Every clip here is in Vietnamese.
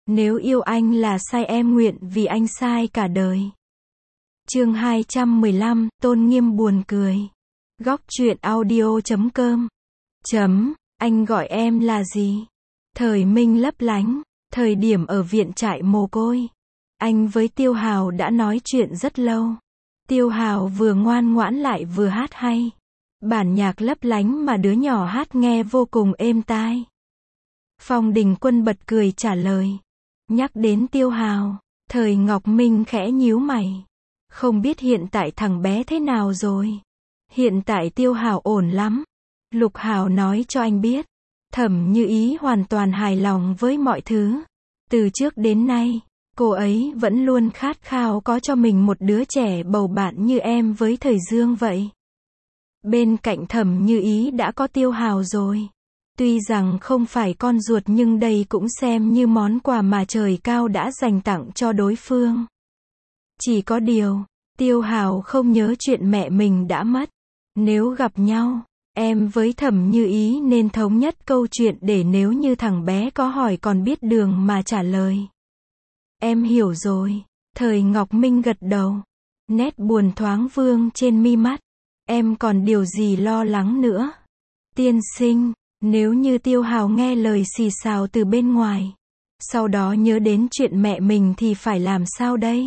Nếu yêu anh là sai em nguyện vì anh sai cả đời. Chương 215, Tôn Nghiêm buồn cười. Góc truyện audio.com. Anh gọi em là gì? Thời Minh lấp lánh, thời điểm ở viện trại mồ côi. Anh với Tiêu Hào đã nói chuyện rất lâu. Tiêu Hào vừa ngoan ngoãn lại vừa hát hay. Bản nhạc lấp lánh mà đứa nhỏ hát nghe vô cùng êm tai. Phong Đình Quân bật cười trả lời. Nhắc đến Tiêu Hào, Thời Ngọc Minh khẽ nhíu mày. Không biết hiện tại thằng bé thế nào rồi? Hiện tại Tiêu Hào ổn lắm. Lục Hào nói cho anh biết. Thẩm Như Ý hoàn toàn hài lòng với mọi thứ. Từ trước đến nay, cô ấy vẫn luôn khát khao có cho mình một đứa trẻ bầu bạn như em với Thời Dương vậy. Bên cạnh Thẩm Như Ý đã có Tiêu Hào rồi. Tuy rằng không phải con ruột nhưng đây cũng xem như món quà mà trời cao đã dành tặng cho đối phương. Chỉ có điều, Tiêu Hào không nhớ chuyện mẹ mình đã mất. Nếu gặp nhau, em với Thẩm Như Ý nên thống nhất câu chuyện để nếu như thằng bé có hỏi còn biết đường mà trả lời. Em hiểu rồi. Thời Ngọc Minh gật đầu. Nét buồn thoáng vương trên mi mắt. Em còn điều gì lo lắng nữa? Tiên sinh, nếu như Tiêu Hào nghe lời xì xào từ bên ngoài, sau đó nhớ đến chuyện mẹ mình thì phải làm sao đây?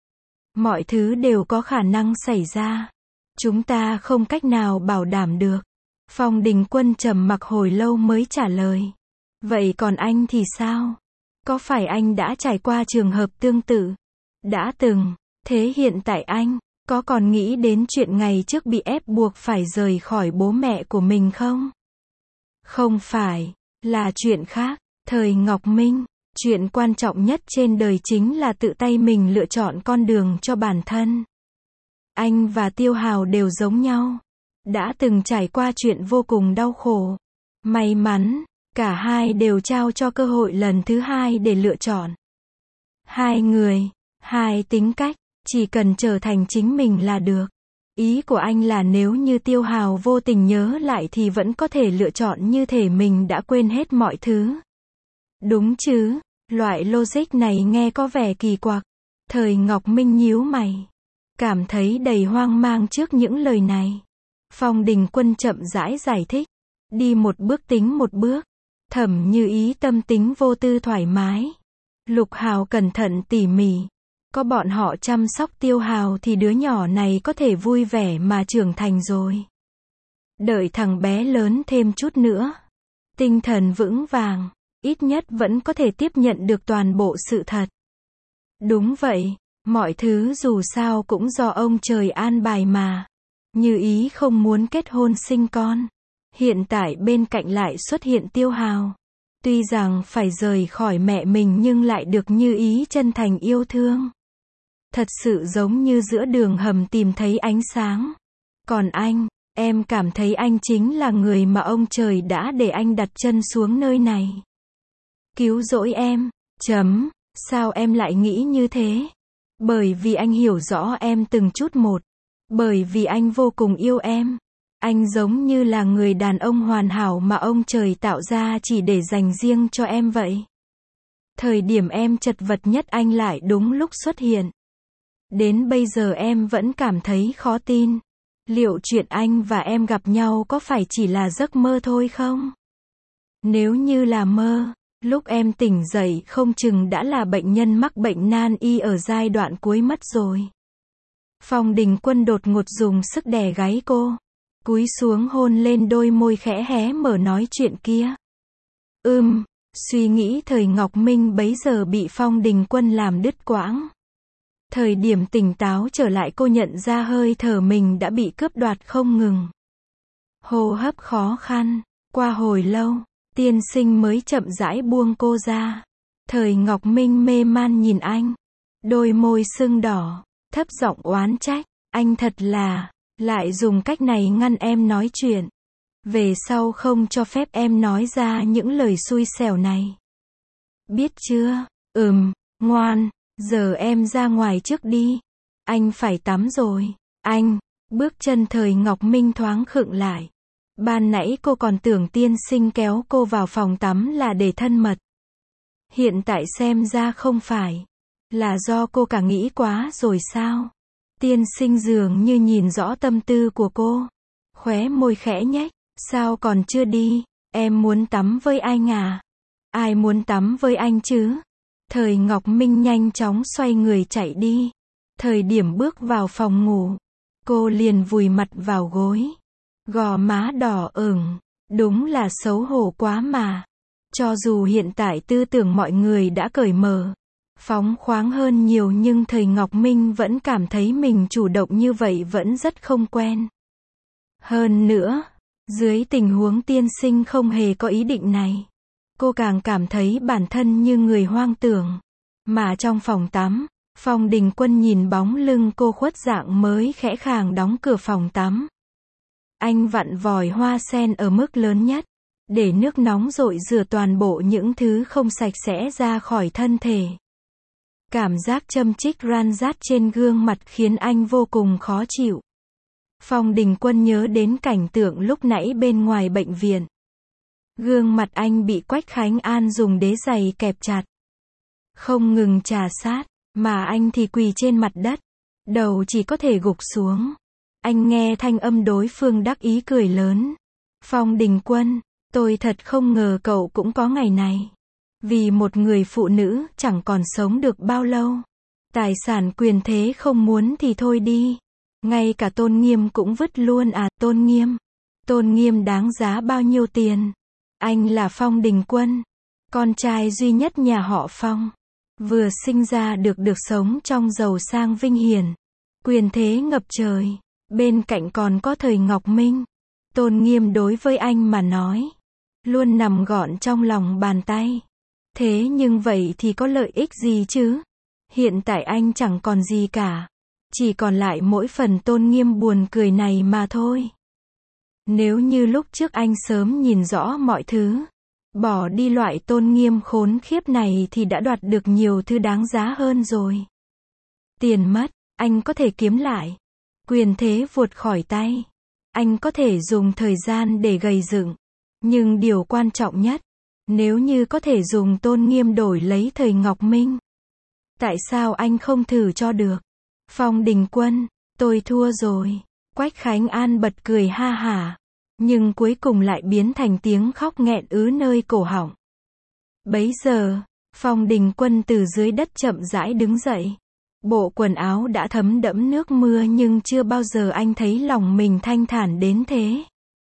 Mọi thứ đều có khả năng xảy ra. Chúng ta không cách nào bảo đảm được. Phong Đình Quân trầm mặc hồi lâu mới trả lời. Vậy còn anh thì sao? Có phải anh đã trải qua trường hợp tương tự? Đã từng. Thế hiện tại anh có còn nghĩ đến chuyện ngày trước bị ép buộc phải rời khỏi bố mẹ của mình không? Không phải, là chuyện khác. Thời Ngọc Minh, chuyện quan trọng nhất trên đời chính là tự tay mình lựa chọn con đường cho bản thân. Anh và Tiêu Hào đều giống nhau. Đã từng trải qua chuyện vô cùng đau khổ. May mắn, cả hai đều trao cho cơ hội lần thứ hai để lựa chọn. Hai người, hai tính cách, chỉ cần trở thành chính mình là được. Ý của anh là nếu như Tiêu Hào vô tình nhớ lại thì vẫn có thể lựa chọn như thể mình đã quên hết mọi thứ. Đúng chứ? Loại logic này nghe có vẻ kỳ quặc. Thời Ngọc Minh nhíu mày, cảm thấy đầy hoang mang trước những lời này. Phong Đình Quân chậm rãi giải thích. Đi một bước tính một bước. Thẩm Như Ý tâm tính vô tư thoải mái. Lục Hào cẩn thận tỉ mỉ. Có bọn họ chăm sóc Tiêu Hào thì đứa nhỏ này có thể vui vẻ mà trưởng thành rồi. Đợi thằng bé lớn thêm chút nữa. Tinh thần vững vàng, ít nhất vẫn có thể tiếp nhận được toàn bộ sự thật. Đúng vậy, mọi thứ dù sao cũng do ông trời an bài mà. Như Ý không muốn kết hôn sinh con. Hiện tại bên cạnh lại xuất hiện Tiêu Hào. Tuy rằng phải rời khỏi mẹ mình nhưng lại được Như Ý chân thành yêu thương. Thật sự giống như giữa đường hầm tìm thấy ánh sáng. Còn anh, em cảm thấy anh chính là người mà ông trời đã để anh đặt chân xuống nơi này. Cứu rỗi em. Sao em lại nghĩ như thế? Bởi vì anh hiểu rõ em từng chút một. Bởi vì anh vô cùng yêu em. Anh giống như là người đàn ông hoàn hảo mà ông trời tạo ra chỉ để dành riêng cho em vậy. Thời điểm em chật vật nhất anh lại đúng lúc xuất hiện. Đến bây giờ em vẫn cảm thấy khó tin. Liệu chuyện anh và em gặp nhau có phải chỉ là giấc mơ thôi không? Nếu như là mơ, lúc em tỉnh dậy không chừng đã là bệnh nhân mắc bệnh nan y ở giai đoạn cuối mất rồi. Phong Đình Quân đột ngột dùng sức đè gáy cô. Cúi xuống hôn lên đôi môi khẽ hé mở nói chuyện kia. Suy nghĩ Thời Ngọc Minh bấy giờ bị Phong Đình Quân làm đứt quãng. Thời điểm tỉnh táo trở lại cô nhận ra hơi thở mình đã bị cướp đoạt không ngừng. Hô hấp khó khăn. Qua hồi lâu, tiên sinh mới chậm rãi buông cô ra. Thời Ngọc Minh mê man nhìn anh. Đôi môi sưng đỏ, thấp giọng oán trách. Anh thật là, lại dùng cách này ngăn em nói chuyện. Về sau không cho phép em nói ra những lời xui xẻo này. Biết chưa? Ngoan. Giờ em ra ngoài trước đi. Anh phải tắm rồi. Anh. Bước chân Thời Ngọc Minh thoáng khựng lại. Ban nãy cô còn tưởng tiên sinh kéo cô vào phòng tắm là để thân mật. Hiện tại xem ra không phải. Là do cô cả nghĩ quá rồi sao? Tiên sinh dường như nhìn rõ tâm tư của cô. Khóe môi khẽ nhếch. Sao còn chưa đi? Em muốn tắm với anh à? Ai muốn tắm với anh chứ? Thời Ngọc Minh nhanh chóng xoay người chạy đi. Thời điểm bước vào phòng ngủ, cô liền vùi mặt vào gối. Gò má đỏ ửng. Đúng là xấu hổ quá mà. Cho dù hiện tại tư tưởng mọi người đã cởi mở, phóng khoáng hơn nhiều nhưng thời Ngọc Minh vẫn cảm thấy mình chủ động như vậy vẫn rất không quen. Hơn nữa, dưới tình huống tiên sinh không hề có ý định này, cô càng cảm thấy bản thân như người hoang tưởng. Mà trong phòng tắm, Phong Đình Quân nhìn bóng lưng cô khuất dạng mới khẽ khàng đóng cửa phòng tắm. Anh vặn vòi hoa sen ở mức lớn nhất, để nước nóng rội rửa toàn bộ những thứ không sạch sẽ ra khỏi thân thể. Cảm giác châm chích ran rát trên gương mặt khiến anh vô cùng khó chịu. Phong Đình Quân nhớ đến cảnh tượng lúc nãy bên ngoài bệnh viện. Gương mặt anh bị Quách Khánh An dùng đế giày kẹp chặt. Không ngừng trà sát, mà anh thì quỳ trên mặt đất. Đầu chỉ có thể gục xuống. Anh nghe thanh âm đối phương đắc ý cười lớn. Phong Đình Quân, tôi thật không ngờ cậu cũng có ngày này. Vì một người phụ nữ chẳng còn sống được bao lâu. Tài sản quyền thế không muốn thì thôi đi. Ngay cả tôn nghiêm cũng vứt luôn à? Tôn nghiêm? Tôn nghiêm đáng giá bao nhiêu tiền? Anh là Phong Đình Quân, con trai duy nhất nhà họ Phong. Vừa sinh ra được sống trong giàu sang vinh hiển. Quyền thế ngập trời. Bên cạnh còn có thời Ngọc Minh. Tôn nghiêm đối với anh mà nói, luôn nằm gọn trong lòng bàn tay. Thế nhưng vậy thì có lợi ích gì chứ? Hiện tại anh chẳng còn gì cả. Chỉ còn lại mỗi phần tôn nghiêm buồn cười này mà thôi. Nếu như lúc trước anh sớm nhìn rõ mọi thứ, bỏ đi loại tôn nghiêm khốn khiếp này thì đã đoạt được nhiều thứ đáng giá hơn rồi. Tiền mất, anh có thể kiếm lại. Quyền thế vụt khỏi tay, anh có thể dùng thời gian để gầy dựng. Nhưng điều quan trọng nhất, nếu như có thể dùng tôn nghiêm đổi lấy thời Ngọc Minh, tại sao anh không thử cho được? Phong Đình Quân, tôi thua rồi. Quách Khánh An bật cười ha hả, nhưng cuối cùng lại biến thành tiếng khóc nghẹn ứ nơi cổ họng. Bấy giờ, Phong Đình Quân từ dưới đất chậm rãi đứng dậy. Bộ quần áo đã thấm đẫm nước mưa nhưng chưa bao giờ anh thấy lòng mình thanh thản đến thế.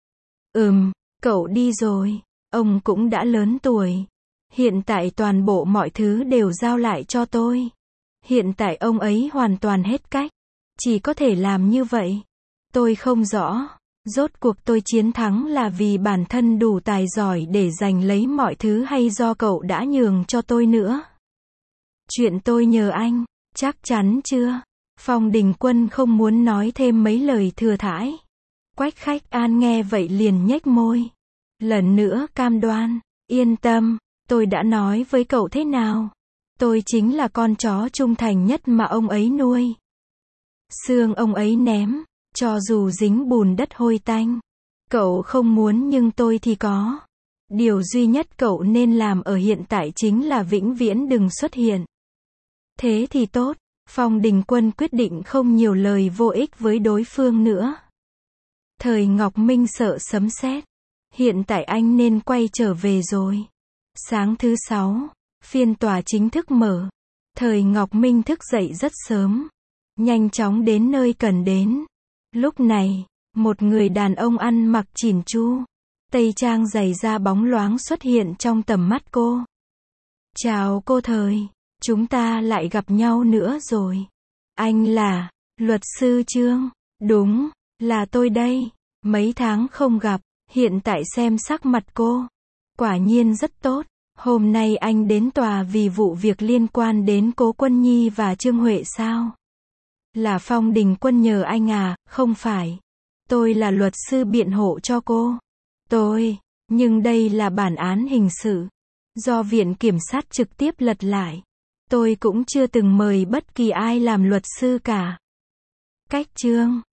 Cậu đi rồi. Ông cũng đã lớn tuổi. Hiện tại toàn bộ mọi thứ đều giao lại cho tôi. Hiện tại ông ấy hoàn toàn hết cách. Chỉ có thể làm như vậy. Tôi không rõ. Rốt cuộc tôi chiến thắng là vì bản thân đủ tài giỏi để giành lấy mọi thứ hay do cậu đã nhường cho tôi nữa? Chuyện tôi nhờ anh, chắc chắn chưa? Phong Đình Quân không muốn nói thêm mấy lời thừa thãi. Quách Khách An nghe vậy liền nhếch môi. Lần nữa cam đoan, yên tâm, tôi đã nói với cậu thế nào. Tôi chính là con chó trung thành nhất mà ông ấy nuôi. Xương ông ấy ném, cho dù dính bùn đất hôi tanh. Cậu không muốn nhưng tôi thì có. Điều duy nhất cậu nên làm ở hiện tại chính là vĩnh viễn đừng xuất hiện. Thế thì tốt. Phong Đình Quân quyết định không nhiều lời vô ích với đối phương nữa. Thời Ngọc Minh sợ sấm sét. Hiện tại anh nên quay trở về rồi. Sáng thứ 6, phiên tòa chính thức mở. Thời Ngọc Minh thức dậy rất sớm, nhanh chóng đến nơi cần đến. Lúc này, một người đàn ông ăn mặc chỉn chu, tây trang giày da bóng loáng xuất hiện trong tầm mắt cô. Chào cô Thời, chúng ta lại gặp nhau nữa rồi. Anh là luật sư Trương? Đúng, là tôi đây. Mấy tháng không gặp, hiện tại xem sắc mặt cô, quả nhiên rất tốt. Hôm nay anh đến tòa vì vụ việc liên quan đến Cố Quân Nhi và Trương Huệ sao? Là Phong Đình Quân nhờ anh à? Không phải. Tôi là luật sư biện hộ cho cô. Nhưng đây là bản án hình sự, do Viện Kiểm sát trực tiếp lật lại. Tôi cũng chưa từng mời bất kỳ ai làm luật sư cả. Cách Trương.